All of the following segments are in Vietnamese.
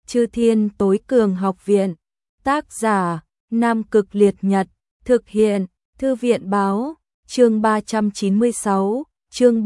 Chư Thiên Tối Cường Học Viện. Tác giả: Nam Cực Liệt Nhật. Thực hiện: Thư viện báo. Chương 396. Chương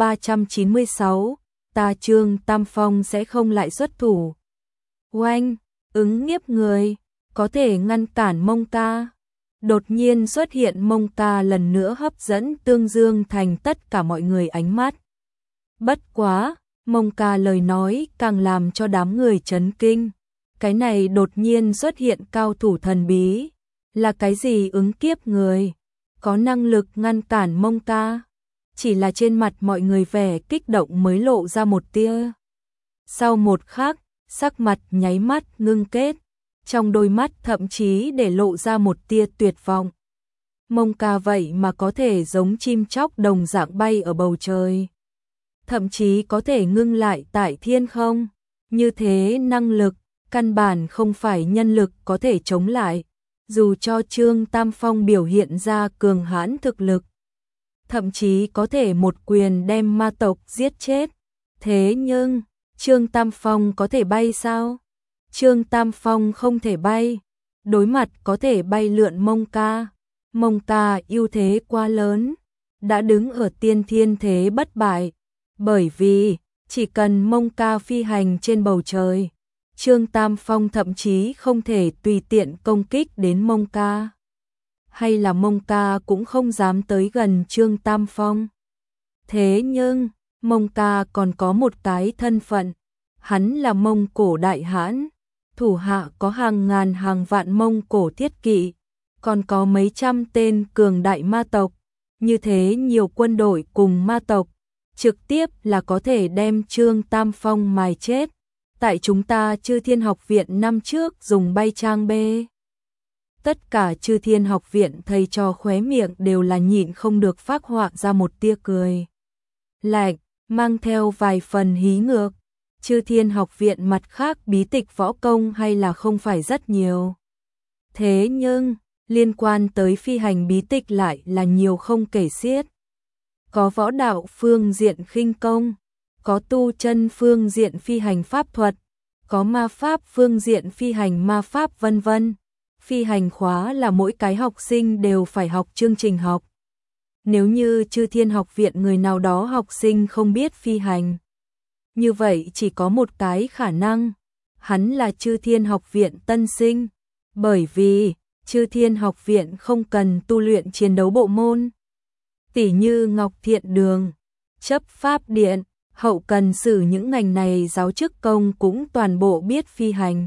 396. Ta Trương Tam Phong sẽ không lại xuất thủ. Oanh, ứng nhiếp người, có thể ngăn cản Mông Ca. Đột nhiên xuất hiện Mông Ca lần nữa hấp dẫn Tương Dương Thành tất cả mọi người ánh mắt. Bất quá, Mông Ca lời nói càng làm cho đám người chấn kinh. Cái này đột nhiên xuất hiện cao thủ thần bí, là cái gì ứng kiếp người, có năng lực ngăn cản Mông Ca. Chỉ là trên mặt mọi người vẻ kích động mới lộ ra một tia. Sau một khắc, sắc mặt nháy mắt ngưng kết, trong đôi mắt thậm chí để lộ ra một tia tuyệt vọng. Mông Ca vậy mà có thể giống chim chóc đồng dạng bay ở bầu trời, thậm chí có thể ngưng lại tại thiên không. Như thế năng lực, căn bản không phải nhân lực có thể chống lại, dù cho Trương Tam Phong biểu hiện ra cường hãn thực lực, thậm chí có thể một quyền đem ma tộc giết chết. Thế nhưng, Trương Tam Phong có thể bay sao? Trương Tam Phong không thể bay, đối mặt có thể bay lượn Mông Ca. Mông Ca ưu thế quá lớn, đã đứng ở tiên thiên thế bất bại, bởi vì chỉ cần Mông Ca phi hành trên bầu trời, Trương Tam Phong thậm chí không thể tùy tiện công kích đến Mông Ca. Hay là Mông Ca cũng không dám tới gần Trương Tam Phong. Thế nhưng, Mông Ca còn có một cái thân phận, hắn là Mông Cổ đại hãn, thủ hạ có hàng ngàn hàng vạn Mông Cổ thiết kỵ, còn có mấy trăm tên cường đại ma tộc. Như thế nhiều quân đội cùng ma tộc, trực tiếp là có thể đem Trương Tam Phong mài chết. Tại chúng ta Chư Thiên Học Viện năm trước dùng bay trang B. Tất cả Chư Thiên Học Viện thầy trò khóe miệng đều là nhịn không được phác họa ra một tia cười lạnh, mang theo vài phần hí ngược. Chư Thiên Học Viện mặt khác bí tịch võ công hay là không phải rất nhiều. Thế nhưng, liên quan tới phi hành bí tịch lại là nhiều không kể xiết. Có võ đạo phương diện khinh công, có tu chân phương diện phi hành pháp thuật, có ma pháp phương diện phi hành ma pháp vân vân. Phi hành khóa là mỗi cái học sinh đều phải học chương trình học. Nếu như Chư Thiên Học Viện người nào đó học sinh không biết phi hành, như vậy chỉ có một cái khả năng, hắn là Chư Thiên Học Viện tân sinh, bởi vì Chư Thiên Học Viện không cần tu luyện chiến đấu bộ môn. Tỉ như Ngọc Thiện Đường, chấp pháp điện, hậu cần xử những ngành này giáo chức công cũng toàn bộ biết phi hành.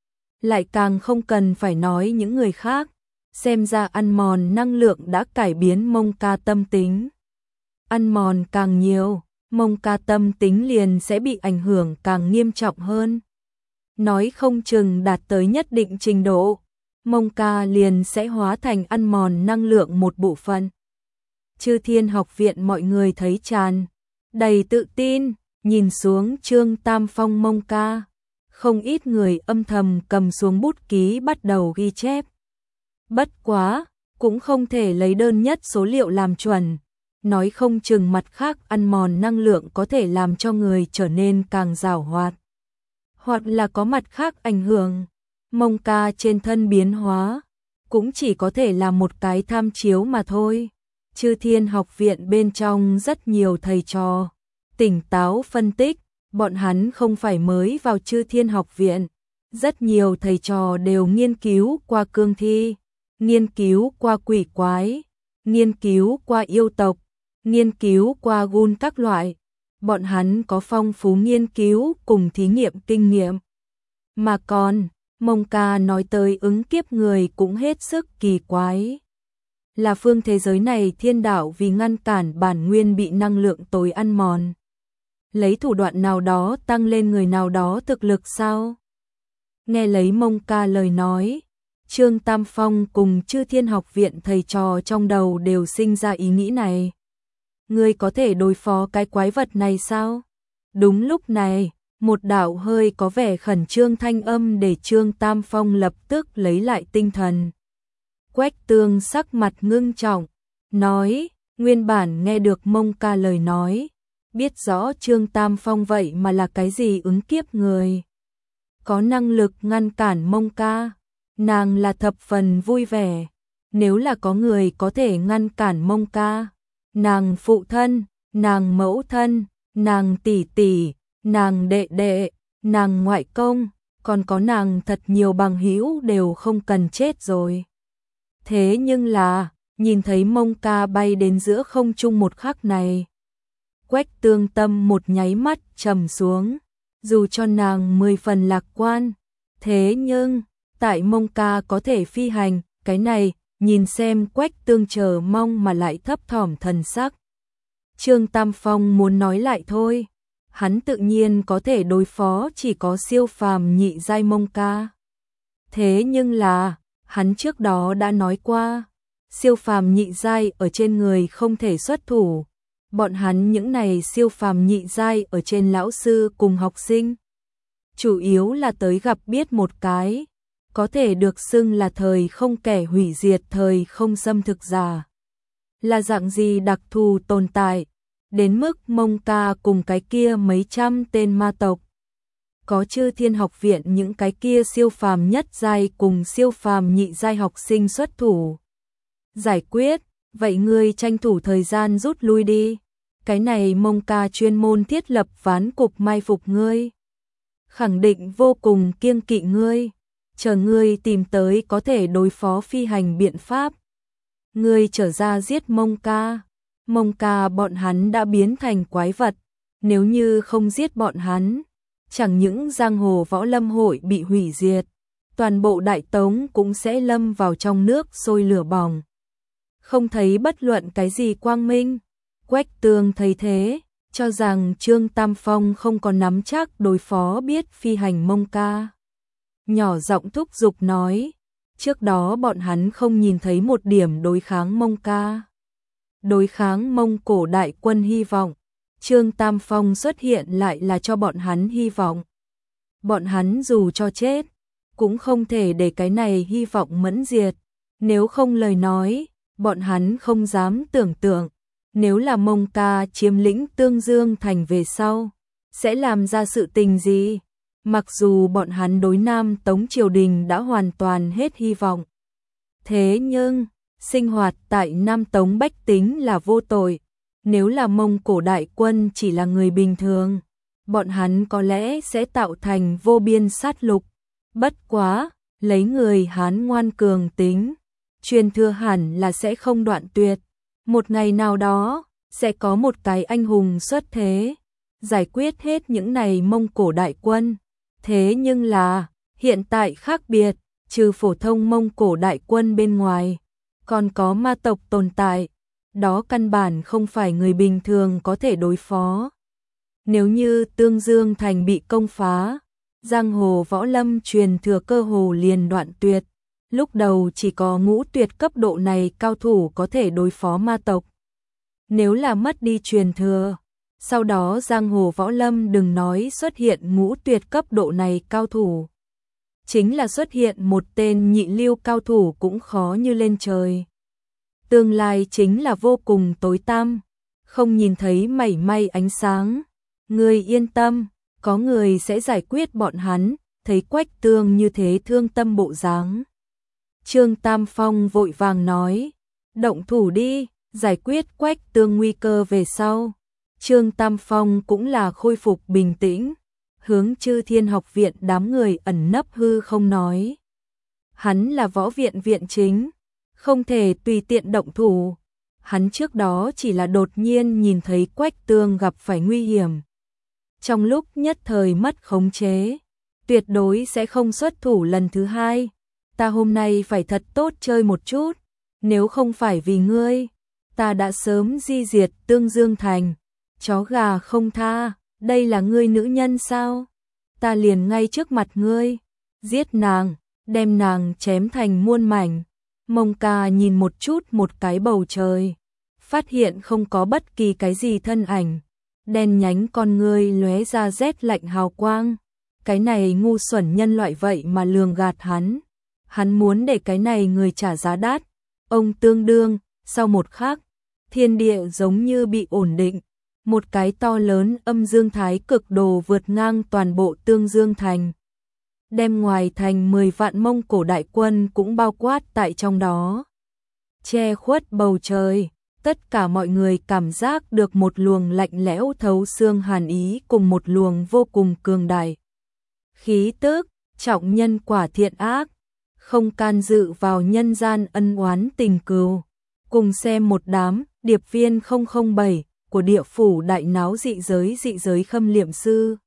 Lại càng không cần phải nói những người khác, xem ra ăn mòn năng lượng đã cải biến Mông Ca tâm tính. Ăn mòn càng nhiều, Mông Ca tâm tính liền sẽ bị ảnh hưởng càng nghiêm trọng hơn. Nói không chừng đạt tới nhất định trình độ, Mông Ca liền sẽ hóa thành ăn mòn năng lượng một bộ phận. Chư Thiên Học Viện mọi người thấy tràn đầy tự tin, nhìn xuống Trương Tam Phong Mông Ca. Không ít người âm thầm cầm xuống bút ký bắt đầu ghi chép. Bất quá, cũng không thể lấy đơn nhất số liệu làm chuẩn. Nói không chừng mặt khác ăn mòn năng lượng có thể làm cho người trở nên càng giàu hoạt. Hoặc là có mặt khác ảnh hưởng. Mông Ca trên thân biến hóa, cũng chỉ có thể là một cái tham chiếu mà thôi. Chư Thiên Học Viện bên trong rất nhiều thầy trò, tỉnh táo phân tích, bọn hắn không phải mới vào Chư Thiên Học Viện. Rất nhiều thầy trò đều nghiên cứu qua cương thi, nghiên cứu qua quỷ quái, nghiên cứu qua yêu tộc, nghiên cứu qua gun các loại. Bọn hắn có phong phú nghiên cứu cùng thí nghiệm kinh nghiệm. Mà còn, Mông Ca nói tới ứng kiếp người cũng hết sức kỳ quái. Là phương thế giới này thiên đạo vì ngăn cản bản nguyên bị năng lượng tối ăn mòn, lấy thủ đoạn nào đó tăng lên người nào đó thực lực sao? Nghe lấy Mông Ca lời nói, Trương Tam Phong cùng Chư Thiên Học Viện thầy trò trong đầu đều sinh ra ý nghĩ này. Ngươi có thể đối phó cái quái vật này sao? Đúng lúc này, một đạo hơi có vẻ khẩn trương thanh âm để Trương Tam Phong lập tức lấy lại tinh thần. Quách Tương sắc mặt ngưng trọng, nói, nguyên bản nghe được Mông Ca lời nói, biết rõ Trương Tam Phong vậy mà là cái gì ứng kiếp người. có năng lực ngăn cản Mông Ca, nàng là thập phần vui vẻ. Nếu là có người có thể ngăn cản Mông Ca, nàng phụ thân, nàng mẫu thân, nàng tỷ tỷ, nàng đệ đệ, nàng ngoại công, còn có nàng thật nhiều bằng hữu đều không cần chết rồi. Thế nhưng là, nhìn thấy Mông Ca bay đến giữa không trung một khắc này, Quách Tương tâm một nháy mắt trầm xuống, dù cho nàng 10 phần lạc quan, thế nhưng, tại Mông Ca có thể phi hành, cái này, nhìn xem Quách Tương chờ mong mà lại thấp thỏm thần sắc. Trương Tam Phong muốn nói lại thôi, hắn tự nhiên có thể đối phó chỉ có siêu phàm nhị giai Mông Ca. Thế nhưng là, hắn trước đó đã nói qua, siêu phàm nhị giai ở trên người không thể xuất thủ, bọn hắn những này siêu phàm nhị giai ở trên lão sư cùng học sinh. Chủ yếu là tới gặp biết một cái, có thể được xưng là thời không kẻ hủy diệt thời không xâm thực giả. Là dạng gì đặc thù tồn tại, đến mức Mông Ca cùng cái kia mấy trăm tên ma tộc. Có Chư Thiên Học viện những cái kia siêu phàm nhất giai cùng siêu phàm nhị giai học sinh xuất thủ. Giải quyết, vậy ngươi tranh thủ thời gian rút lui đi. Cái này Mông Ca chuyên môn thiết lập ván cục mai phục ngươi. Khẳng định vô cùng kiêng kỵ ngươi. Chờ ngươi tìm tới có thể đối phó phi hành biện pháp. Ngươi trở ra giết Mông Ca. Mông Ca bọn hắn đã biến thành quái vật. Nếu như không giết bọn hắn, chẳng những giang hồ võ lâm hội bị hủy diệt, toàn bộ Đại Tống cũng sẽ lâm vào trong nước sôi lửa bỏng. Không thấy bất luận cái gì quang minh. Quách Tương thấy thế, cho rằng Trương Tam Phong không có nắm chắc đối phó biết phi hành Mông Ca. Nhỏ giọng thúc giục nói, trước đó bọn hắn không nhìn thấy một điểm đối kháng Mông Ca. Đối kháng Mông Cổ đại quân hy vọng, Trương Tam Phong xuất hiện lại là cho bọn hắn hy vọng. Bọn hắn dù cho chết, cũng không thể để cái này hy vọng mẫn diệt, nếu không lời nói, bọn hắn không dám tưởng tượng. Nếu là Mông Ca chiếm lĩnh Tương Dương thành về sau, sẽ làm ra sự tình gì? Mặc dù bọn hắn đối Nam Tống triều đình đã hoàn toàn hết hy vọng. Thế nhưng, sinh hoạt tại Nam Tống bách tính là vô tội. Nếu là Mông Cổ đại quân chỉ là người bình thường, bọn hắn có lẽ sẽ tạo thành vô biên sát lục. Bất quá, lấy người Hán ngoan cường tính, truyền thừa hẳn là sẽ không đoạn tuyệt. Một ngày nào đó, sẽ có một cái anh hùng xuất thế, giải quyết hết những này Mông Cổ đại quân. Thế nhưng là, hiện tại khác biệt, trừ phổ thông Mông Cổ đại quân bên ngoài, còn có ma tộc tồn tại, đó căn bản không phải người bình thường có thể đối phó. Nếu như Tương Dương thành bị công phá, giang hồ võ lâm truyền thừa cơ hồ liền đoạn tuyệt. Lúc đầu chỉ có ngũ tuyệt cấp độ này cao thủ có thể đối phó ma tộc. Nếu là mất đi truyền thừa, sau đó giang hồ võ lâm đừng nói xuất hiện ngũ tuyệt cấp độ này cao thủ. Chính là xuất hiện một tên nhị lưu cao thủ cũng khó như lên trời. Tương lai chính là vô cùng tối tăm, không nhìn thấy mảy may ánh sáng. Ngươi yên tâm, có người sẽ giải quyết bọn hắn, thấy Quách Tương như thế thương tâm bộ dáng. Trương Tam Phong vội vàng nói, động thủ đi, giải quyết Quách Tương nguy cơ về sau. Trương Tam Phong cũng là khôi phục bình tĩnh, hướng Chư Thiên Học viện đám người ẩn nấp hư không nói. Hắn là võ viện viện chính, không thể tùy tiện động thủ. Hắn trước đó chỉ là đột nhiên nhìn thấy Quách Tương gặp phải nguy hiểm. Trong lúc nhất thời mất khống chế, tuyệt đối sẽ không xuất thủ lần thứ hai. Ta hôm nay phải thật tốt chơi một chút, nếu không phải vì ngươi, ta đã sớm di diệt Tương Dương thành. Chó gà không tha, đây là ngươi nữ nhân sao? Ta liền ngay trước mặt ngươi, giết nàng, đem nàng chém thành muôn mảnh. Mông Ca nhìn một chút một cái bầu trời, phát hiện không có bất kỳ cái gì thân ảnh, đen nhánh con ngươi lóe ra rét lạnh hào quang. Cái này ngu xuẩn nhân loại vậy mà lường gạt hắn. Hắn muốn để cái này người trả giá đắt. Ông tương đương, sau một khắc, thiên địa giống như bị ổn định. Một cái to lớn âm dương thái cực đồ vượt ngang toàn bộ Tương Dương thành. đem ngoài thành 10 vạn Mông Cổ đại quân cũng bao quát tại trong đó. Che khuất bầu trời, tất cả mọi người cảm giác được một luồng lạnh lẽo thấu xương hàn ý cùng một luồng vô cùng cường đại. Khí tức, trọng nhân quả thiện ác, không can dự vào nhân gian ân oán tình cừu. Cùng xem một đám điệp viên 007 của địa phủ đại náo dị giới khâm liệm sư.